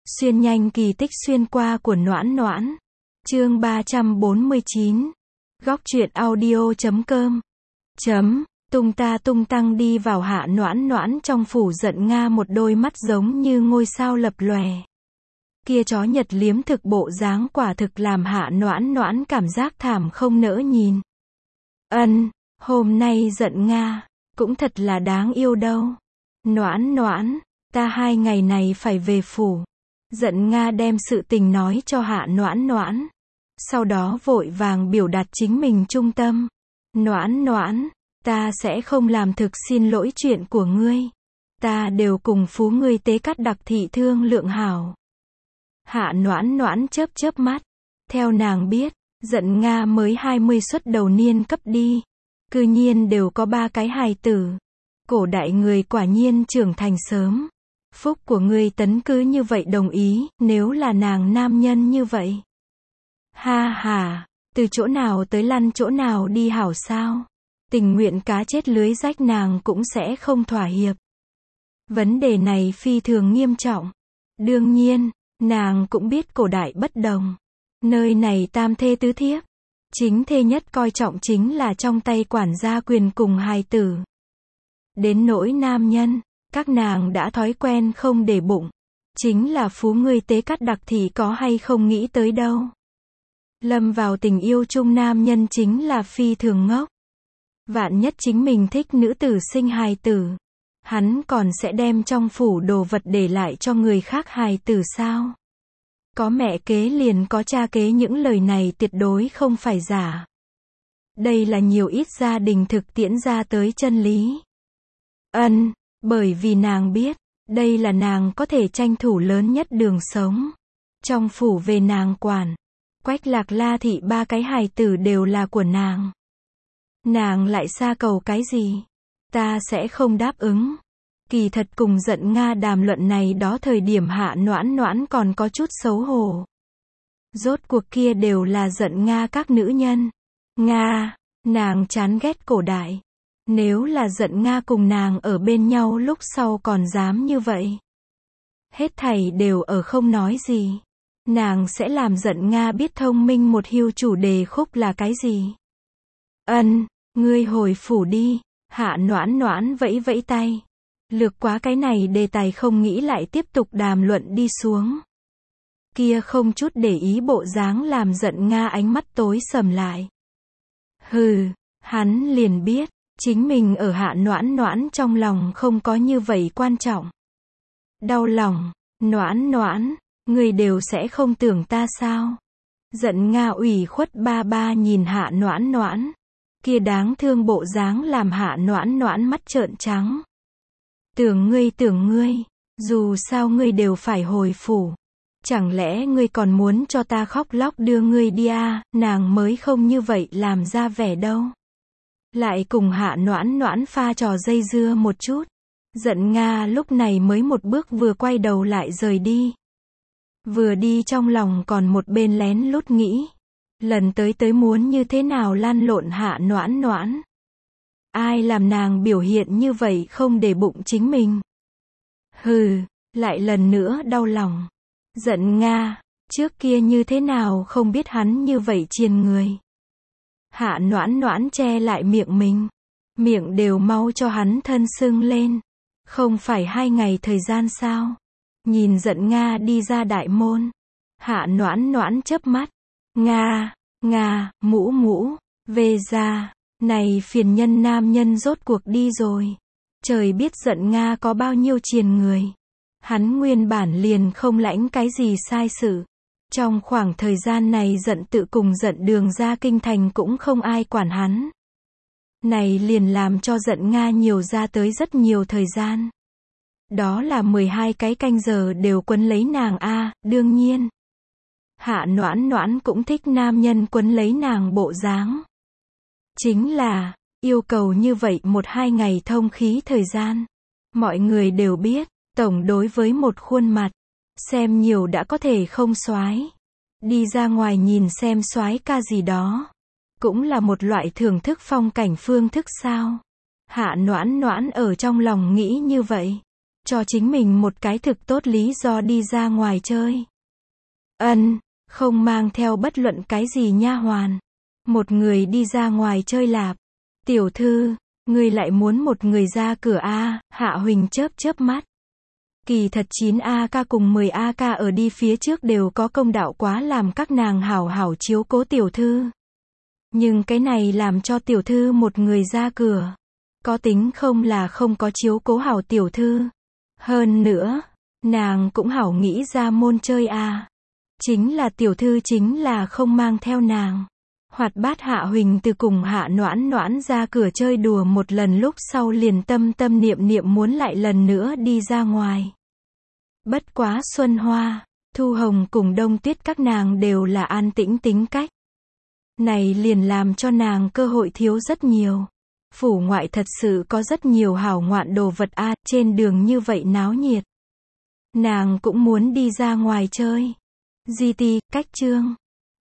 Xuyên nhanh kỳ tích xuyên qua của Noãn Noãn. Chương 349. Góc truyện audio.com. Tung ta tung tăng đi vào Hạ Noãn Noãn trong phủ Giận Nga, một đôi mắt giống như ngôi sao lập lòe. Kia chó nhật liếm thực bộ dáng quả thực làm Hạ Noãn Noãn cảm giác thảm không nỡ nhìn. Hôm nay Giận Nga cũng thật là đáng yêu đâu. Noãn Noãn, ta 2 ngày này phải về phủ. Giận Nga đem sự tình nói cho Hạ Noãn Noãn. Sau đó vội vàng biểu đạt chính mình trung tâm. Noãn Noãn, ta sẽ không làm, thực xin lỗi chuyện của ngươi. Ta đều cùng phú ngươi tế cắt đặc thị thương lượng hảo. Hạ Noãn Noãn chớp chớp mắt. Theo nàng biết, Giận Nga mới 20 xuất đầu niên cấp đi. Cư nhiên đều có 3 cái hài tử. Cổ đại người quả nhiên trưởng thành sớm. Phúc của ngươi Tấn cứ như vậy đồng ý, nếu là nàng nam nhân như vậy. Ha ha, từ chỗ nào tới lăn chỗ nào đi hảo sao? Tình nguyện cá chết lưới rách nàng cũng sẽ không thỏa hiệp. Vấn đề này phi thường nghiêm trọng. Đương nhiên, nàng cũng biết cổ đại bất đồng. Nơi này tam thê tứ thiếp. Chính thê nhất coi trọng chính là trong tay quản gia quyền cùng hài tử. Đến nỗi nam nhân, các nàng đã thói quen không để bụng. Chính là phú ngươi tế cắt đặc thì có hay không nghĩ tới đâu. Lâm vào tình yêu chung nam nhân chính là phi thường ngốc. Vạn nhất chính mình thích nữ tử sinh hài tử. Hắn còn sẽ đem trong phủ đồ vật để lại cho người khác hài tử sao? Có mẹ kế liền có cha kế, những lời này tuyệt đối không phải giả. Đây là nhiều ít gia đình thực tiễn ra tới chân lý. Bởi vì nàng biết, đây là nàng có thể tranh thủ lớn nhất đường sống. Trong phủ về nàng quản. Quách Lạc La thị 3 cái hài tử đều là của nàng. Nàng lại xa cầu cái gì? Ta sẽ không đáp ứng. Kỳ thật cùng Giận Nga đàm luận này đó thời điểm Hạ Noãn Noãn còn có chút xấu hổ. Rốt cuộc kia đều là Giận Nga các nữ nhân. Nga, nàng chán ghét cổ đại. Nếu là Giận Nga cùng nàng ở bên nhau lúc sau còn dám như vậy. Hết thảy đều ở không nói gì. Nàng sẽ làm Giận Nga biết thông minh một hưu chủ đề khúc là cái gì. Ngươi hồi phủ đi. Hạ Noãn Noãn vẫy vẫy tay. Lược quá cái này đề tài, không nghĩ lại tiếp tục đàm luận đi xuống. Kia không chút để ý bộ dáng làm Giận Nga ánh mắt tối sầm lại. Hắn liền biết, chính mình ở Hạ Noãn Noãn trong lòng không có như vậy quan trọng. Đau lòng, Noãn Noãn, người đều sẽ không tưởng ta sao? Giận Nga ủy khuất ba ba nhìn Hạ Noãn Noãn. Kia đáng thương bộ dáng làm Hạ Noãn Noãn mắt trợn trắng. Tưởng ngươi, dù sao ngươi đều phải hồi phủ. Chẳng lẽ ngươi còn muốn cho ta khóc lóc đưa ngươi đi à? Nàng mới không như vậy làm ra vẻ đâu. Lại cùng Hạ Noãn Noãn pha trò dây dưa một chút. Giận Nga lúc này mới một bước vừa quay đầu lại rời đi. Vừa đi trong lòng còn một bên lén lút nghĩ. Lần tới muốn như thế nào lăn lộn Hạ Noãn Noãn. Ai làm nàng biểu hiện như vậy không để bụng chính mình. Lại lần nữa đau lòng. Giận Nga, trước kia như thế nào không biết hắn như vậy triền người. Hạ Noãn Noãn che lại miệng mình. Miệng đều mau cho hắn thân sưng lên. Không phải 2 ngày thời gian sao? Nhìn Giận Nga đi ra đại môn. Hạ Noãn Noãn chớp mắt. Nga, mũ, về ra. Này phiền nhân nam nhân rốt cuộc đi rồi. Trời biết Giận Nga có bao nhiêu triền người. Hắn nguyên bản liền không lãnh cái gì sai sự. Trong khoảng thời gian này Giận Tự cùng Giận Đường ra kinh thành cũng không ai quản hắn. Này liền làm cho Giận Nga nhiều ra tới rất nhiều thời gian. Đó là 12 cái canh giờ đều quấn lấy nàng a, đương nhiên. Hạ Noãn Noãn cũng thích nam nhân quấn lấy nàng bộ dáng. Chính là, yêu cầu như vậy 1-2 ngày thông khí thời gian. Mọi người đều biết, tổng đối với một khuôn mặt, xem nhiều đã có thể không soái. Đi ra ngoài nhìn xem soái ca gì đó. Cũng là một loại thưởng thức phong cảnh phương thức sao. Hạ Noãn Noãn ở trong lòng nghĩ như vậy. cho chính mình một cái thực tốt lý do đi ra ngoài chơi. Không mang theo bất luận cái gì nha hoàn. Một người đi ra ngoài chơi lạp. Tiểu thư, ngươi lại muốn một người ra cửa a? Hạ Huỳnh chớp chớp mắt. Kỳ thật 9AK cùng 10AK ở đi phía trước đều có công đạo quá làm các nàng hảo hảo chiếu cố tiểu thư. Nhưng cái này làm cho tiểu thư một người ra cửa. Có tính không là không có chiếu cố hảo tiểu thư. Hơn nữa, nàng cũng hảo nghĩ ra môn chơi a. Chính là tiểu thư chính là không mang theo nàng. Hoạt bát Hạ Huỳnh từ cùng Hạ Noãn Noãn ra cửa chơi đùa một lần lúc sau liền tâm tâm niệm niệm muốn lại lần nữa đi ra ngoài. Bất quá Xuân Hoa, Thu Hồng cùng Đông Tuyết các nàng đều là an tĩnh tính cách. Này liền làm cho nàng cơ hội thiếu rất nhiều. Phủ ngoại thật sự có rất nhiều hảo ngoạn đồ vật a, trên đường như vậy náo nhiệt. Nàng cũng muốn đi ra ngoài chơi. GT, cách chương